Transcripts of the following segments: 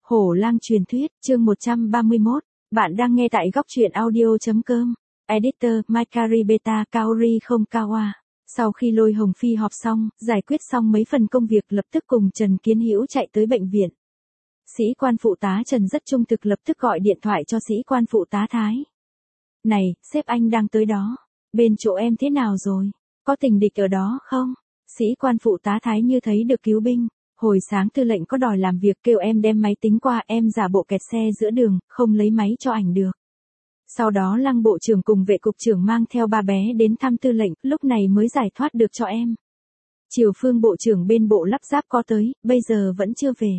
Hổ lang truyền thuyết, chương 131. Bạn đang nghe tại góc truyện audio.com. Editor, Makari Beta Kaori không Kawa. Sau khi Lôi Hồng Phi họp xong, giải quyết xong mấy phần công việc lập tức cùng Trần Kiến Hữu chạy tới bệnh viện. Sĩ quan phụ tá Trần rất trung thực lập tức gọi điện thoại cho sĩ quan phụ tá Thái. Này, sếp anh đang tới đó. Bên chỗ em thế nào rồi? Có tình địch ở đó không? Sĩ quan phụ tá Thái như thấy được cứu binh. Hồi sáng tư lệnh có đòi làm việc kêu em đem máy tính qua, em giả bộ kẹt xe giữa đường, không lấy máy cho ảnh được. Sau đó Lăng bộ trưởng cùng vệ cục trưởng mang theo ba bé đến thăm tư lệnh, lúc này mới giải thoát được cho em. Triều Phương bộ trưởng bên bộ lắp ráp có tới, bây giờ vẫn chưa về.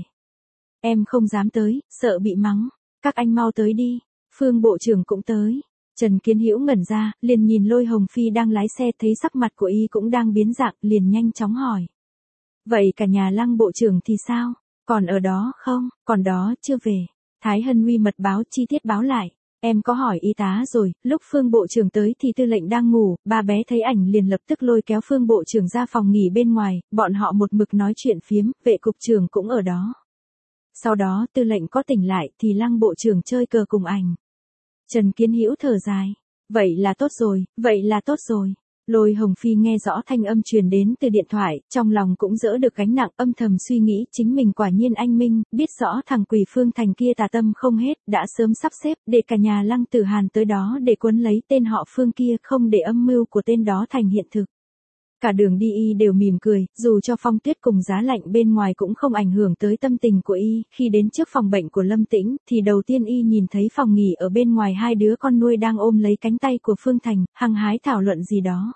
Em không dám tới, sợ bị mắng. Các anh mau tới đi. Phương bộ trưởng cũng tới. Trần Kiến Hữu ngẩn ra, liền nhìn Lôi Hồng Phi đang lái xe, thấy sắc mặt của y cũng đang biến dạng, liền nhanh chóng hỏi. Vậy cả nhà Lăng bộ trưởng thì sao? Còn ở đó không? Còn đó, chưa về. Thái Hân Huy mật báo chi tiết báo lại. Em có hỏi y tá rồi, lúc Phương bộ trưởng tới thì tư lệnh đang ngủ, ba bé thấy ảnh liền lập tức lôi kéo Phương bộ trưởng ra phòng nghỉ bên ngoài, bọn họ một mực nói chuyện phiếm, vệ cục trưởng cũng ở đó. Sau đó tư lệnh có tỉnh lại thì Lăng bộ trưởng chơi cờ cùng ảnh. Trần Kiến Hữu thở dài. Vậy là tốt rồi, vậy là tốt rồi. Lôi Hồng Phi nghe rõ thanh âm truyền đến từ điện thoại, trong lòng cũng đỡ được gánh nặng, âm thầm suy nghĩ chính mình quả nhiên anh minh, biết rõ thằng quỷ Phương Thành kia tà tâm không hết, đã sớm sắp xếp để cả nhà Lăng Tử Hàn tới đó để quấn lấy tên họ Phương kia, không để âm mưu của tên đó thành hiện thực. Cả đường đi y đều mỉm cười, dù cho phong tuyết cùng giá lạnh bên ngoài cũng không ảnh hưởng tới tâm tình của y. Khi đến trước phòng bệnh của Lâm Tĩnh, thì đầu tiên y nhìn thấy phòng nghỉ ở bên ngoài hai đứa con nuôi đang ôm lấy cánh tay của Phương Thành, hăng hái thảo luận gì đó.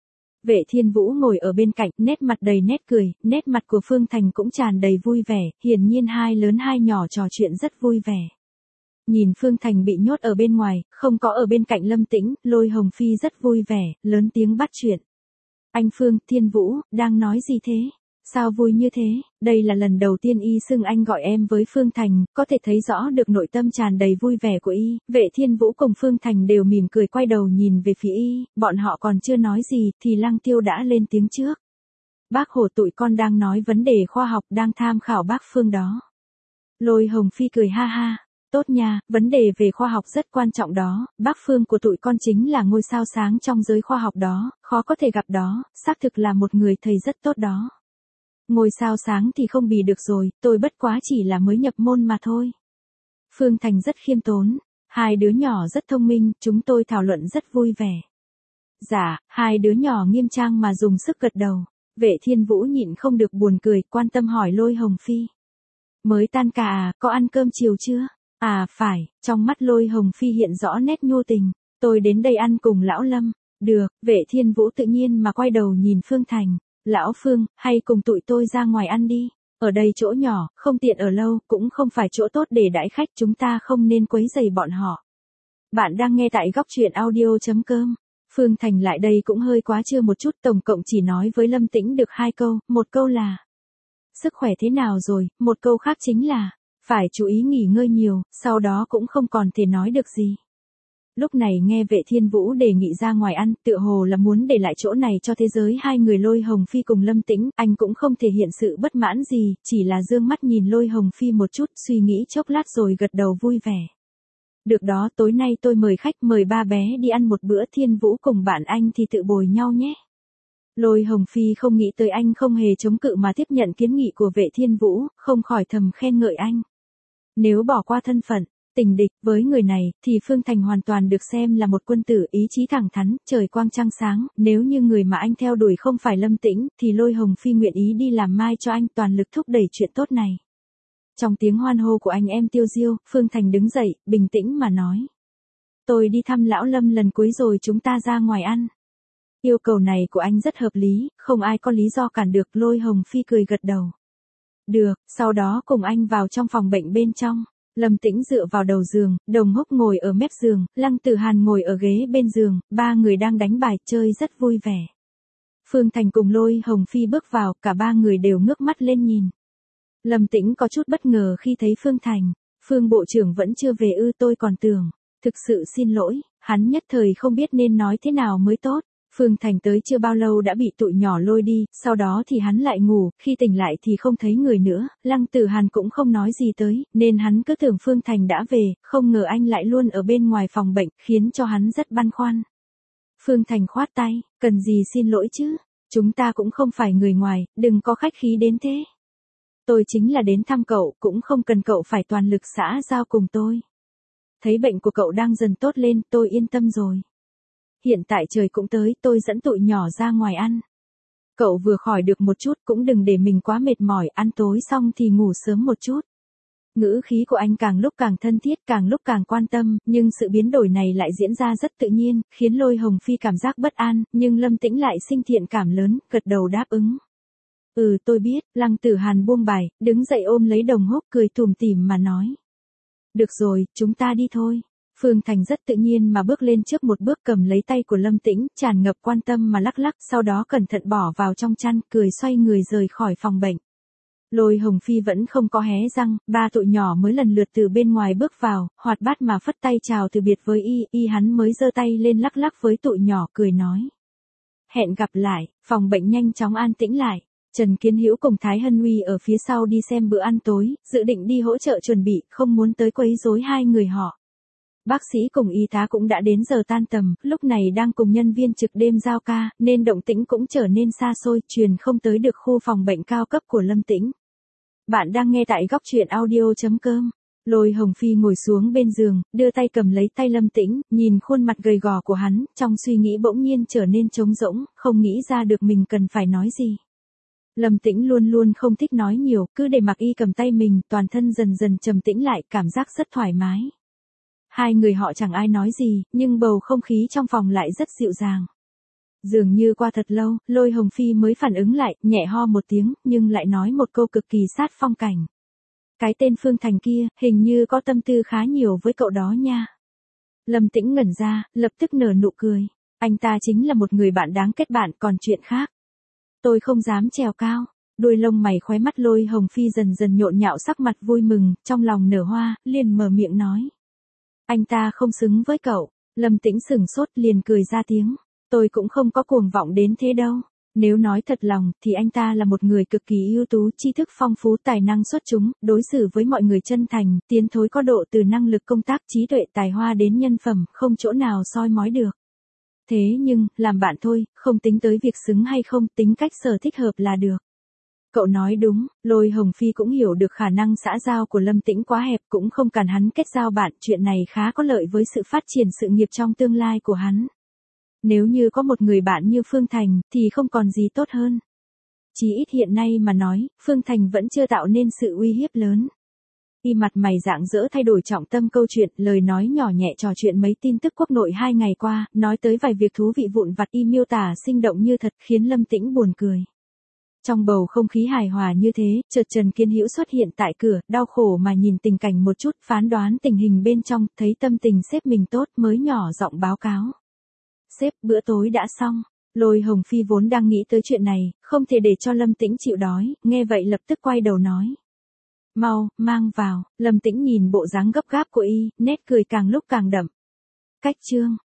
Vệ Thiên Vũ ngồi ở bên cạnh, nét mặt đầy nét cười, nét mặt của Phương Thành cũng tràn đầy vui vẻ, hiển nhiên hai lớn hai nhỏ trò chuyện rất vui vẻ. Nhìn Phương Thành bị nhốt ở bên ngoài, không có ở bên cạnh Lâm Tĩnh, Lôi Hồng Phi rất vui vẻ, lớn tiếng bắt chuyện. Anh Phương, Thiên Vũ, đang nói gì thế? Sao vui như thế? Đây là lần đầu tiên y xưng anh gọi em với Phương Thành, có thể thấy rõ được nội tâm tràn đầy vui vẻ của y. Vệ Thiên Vũ cùng Phương Thành đều mỉm cười quay đầu nhìn về phía y, bọn họ còn chưa nói gì thì Lăng Tiêu đã lên tiếng trước. Bác Hồ tụi con đang nói vấn đề khoa học, đang tham khảo bác Phương đó. Lôi Hồng Phi cười ha ha. Tốt nha, vấn đề về khoa học rất quan trọng đó, bác Phương của tụi con chính là ngôi sao sáng trong giới khoa học đó, khó có thể gặp đó, xác thực là một người thầy rất tốt đó. Ngôi sao sáng thì không bì được rồi, tôi bất quá chỉ là mới nhập môn mà thôi. Phương Thành rất khiêm tốn, hai đứa nhỏ rất thông minh, chúng tôi thảo luận rất vui vẻ. Dạ, hai đứa nhỏ nghiêm trang mà dùng sức gật đầu. Vệ Thiên Vũ nhịn không được buồn cười, quan tâm hỏi Lôi Hồng Phi. Mới tan ca à, có ăn cơm chiều chưa? À phải, trong mắt Lôi Hồng Phi hiện rõ nét nhu tình. Tôi đến đây ăn cùng lão Lâm. Được, Vệ Thiên Vũ tự nhiên mà quay đầu nhìn Phương Thành. Lão Phương, hay cùng tụi tôi ra ngoài ăn đi. Ở đây chỗ nhỏ, không tiện ở lâu, cũng không phải chỗ tốt để đãi khách, chúng ta không nên quấy rầy bọn họ. Bạn đang nghe tại góc truyện audio.com. Phương Thành lại đây cũng hơi quá trưa một chút, tổng cộng chỉ nói với Lâm Tĩnh được 2 câu, một câu là sức khỏe thế nào rồi, một câu khác chính là phải chú ý nghỉ ngơi nhiều, sau đó cũng không còn thể nói được gì. Lúc này nghe Vệ Thiên Vũ đề nghị ra ngoài ăn, tựa hồ là muốn để lại chỗ này cho thế giới hai người Lôi Hồng Phi cùng Lâm Tĩnh, anh cũng không thể hiện sự bất mãn gì, chỉ là dương mắt nhìn Lôi Hồng Phi một chút, suy nghĩ chốc lát rồi gật đầu vui vẻ. Được đó, tối nay tôi mời khách, mời ba bé đi ăn một bữa, Thiên Vũ cùng bạn anh thì tự bồi nhau nhé. Lôi Hồng Phi không nghĩ tới anh không hề chống cự mà tiếp nhận kiến nghị của Vệ Thiên Vũ, không khỏi thầm khen ngợi anh. Nếu bỏ qua thân phận, tình địch với người này, thì Phương Thành hoàn toàn được xem là một quân tử ý chí thẳng thắn, trời quang trăng sáng, nếu như người mà anh theo đuổi không phải Lâm Tĩnh, thì Lôi Hồng Phi nguyện ý đi làm mai cho anh, toàn lực thúc đẩy chuyện tốt này. Trong tiếng hoan hô của anh em Tiêu Diêu, Phương Thành đứng dậy, bình tĩnh mà nói. Tôi đi thăm lão Lâm lần cuối rồi chúng ta ra ngoài ăn. Yêu cầu này của anh rất hợp lý, không ai có lý do cản được, Lôi Hồng Phi cười gật đầu. Được, sau đó cùng anh vào trong phòng bệnh bên trong. Lâm Tĩnh dựa vào đầu giường, Đồng Húc ngồi ở mép giường, Lăng Tử Hàn ngồi ở ghế bên giường, ba người đang đánh bài chơi rất vui vẻ. Phương Thành cùng Lôi Hồng Phi bước vào, cả ba người đều ngước mắt lên nhìn. Lâm Tĩnh có chút bất ngờ khi thấy Phương Thành. Phương bộ trưởng vẫn chưa về ư, tôi còn tưởng. Thực sự xin lỗi, hắn nhất thời không biết nên nói thế nào mới tốt. Phương Thành tới chưa bao lâu đã bị tụi nhỏ lôi đi, sau đó thì hắn lại ngủ, khi tỉnh lại thì không thấy người nữa, Lăng Tử Hàn cũng không nói gì tới, nên hắn cứ tưởng Phương Thành đã về, không ngờ anh lại luôn ở bên ngoài phòng bệnh, khiến cho hắn rất băn khoăn. Phương Thành khoát tay, cần gì xin lỗi chứ, chúng ta cũng không phải người ngoài, đừng có khách khí đến thế. Tôi chính là đến thăm cậu, cũng không cần cậu phải toàn lực xã giao cùng tôi. Thấy bệnh của cậu đang dần tốt lên, tôi yên tâm rồi. Hiện tại trời cũng tới, tôi dẫn tụi nhỏ ra ngoài ăn. Cậu vừa khỏi được một chút cũng đừng để mình quá mệt mỏi, ăn tối xong thì ngủ sớm một chút. Ngữ khí của anh càng lúc càng thân thiết, càng lúc càng quan tâm, nhưng sự biến đổi này lại diễn ra rất tự nhiên, khiến Lôi Hồng Phi cảm giác bất an, nhưng Lâm Tĩnh lại sinh thiện cảm lớn, gật đầu đáp ứng. Tôi biết, Lăng Tử Hàn buông bài, đứng dậy ôm lấy Đồng Húc cười tủm tỉm mà nói. Được rồi, chúng ta đi thôi. Phương Thành rất tự nhiên mà bước lên trước một bước cầm lấy tay của Lâm Tĩnh, tràn ngập quan tâm mà lắc lắc, sau đó cẩn thận bỏ vào trong chăn, cười xoay người rời khỏi phòng bệnh. Lôi Hồng Phi vẫn không có hé răng, ba tụi nhỏ mới lần lượt từ bên ngoài bước vào, hoạt bát mà phất tay chào từ biệt với hắn mới giơ tay lên lắc lắc với tụi nhỏ cười nói. Hẹn gặp lại, phòng bệnh nhanh chóng an tĩnh lại. Trần Kiến Hữu cùng Thái Hân Huy ở phía sau đi xem bữa ăn tối, dự định đi hỗ trợ chuẩn bị, không muốn tới quấy rối hai người họ. Bác sĩ cùng y tá cũng đã đến giờ tan tầm, lúc này đang cùng nhân viên trực đêm giao ca, nên động tĩnh cũng trở nên xa xôi, truyền không tới được khu phòng bệnh cao cấp của Lâm Tĩnh. Bạn đang nghe tại góc truyện audio.com. Lôi Hồng Phi ngồi xuống bên giường, đưa tay cầm lấy tay Lâm Tĩnh, nhìn khuôn mặt gầy gò của hắn, trong suy nghĩ bỗng nhiên trở nên trống rỗng, không nghĩ ra được mình cần phải nói gì. Lâm Tĩnh luôn luôn không thích nói nhiều, cứ để mặc y cầm tay mình, toàn thân dần dần trầm tĩnh lại, cảm giác rất thoải mái. Hai người họ chẳng ai nói gì, nhưng bầu không khí trong phòng lại rất dịu dàng. Dường như qua thật lâu, Lôi Hồng Phi mới phản ứng lại, nhẹ ho một tiếng, nhưng lại nói một câu cực kỳ sát phong cảnh. Cái tên Phương Thành kia, hình như có tâm tư khá nhiều với cậu đó nha. Lâm Tĩnh ngẩn ra, lập tức nở nụ cười. Anh ta chính là một người bạn đáng kết bạn, còn chuyện khác. Tôi không dám trèo cao. Đuôi lông mày khóe mắt Lôi Hồng Phi dần dần nhộn nhạo sắc mặt vui mừng, trong lòng nở hoa, liền mở miệng nói. Anh ta không xứng với cậu. Lâm Tĩnh sửng sốt liền cười ra tiếng. Tôi cũng không có cuồng vọng đến thế đâu. Nếu nói thật lòng, thì anh ta là một người cực kỳ ưu tú, tri thức phong phú, tài năng xuất chúng, đối xử với mọi người chân thành, tiến thối có độ từ năng lực công tác, trí tuệ, tài hoa đến nhân phẩm, không chỗ nào soi mói được. Thế nhưng, làm bạn thôi, không tính tới việc xứng hay không, tính cách sở thích hợp là được. Cậu nói đúng, Lôi Hồng Phi cũng hiểu được khả năng xã giao của Lâm Tĩnh quá hẹp, cũng không cần hắn kết giao bạn, chuyện này khá có lợi với sự phát triển sự nghiệp trong tương lai của hắn. Nếu như có một người bạn như Phương Thành, thì không còn gì tốt hơn. Chỉ ít hiện nay mà nói, Phương Thành vẫn chưa tạo nên sự uy hiếp lớn. Y mặt mày rạng rỡ thay đổi trọng tâm câu chuyện, lời nói nhỏ nhẹ trò chuyện mấy tin tức quốc nội 2 ngày qua, nói tới vài việc thú vị vụn vặt, y miêu tả sinh động như thật, khiến Lâm Tĩnh buồn cười. Trong bầu không khí hài hòa như thế, chợt Trần Kiến Hữu xuất hiện tại cửa, đau khổ mà nhìn tình cảnh một chút, phán đoán tình hình bên trong, thấy tâm tình sếp mình tốt mới nhỏ giọng báo cáo. Sếp, bữa tối đã xong. Lôi Hồng Phi vốn đang nghĩ tới chuyện này, không thể để cho Lâm Tĩnh chịu đói, nghe vậy lập tức quay đầu nói. Mau, mang vào. Lâm Tĩnh nhìn bộ dáng gấp gáp của y, nét cười càng lúc càng đậm. Cách chương.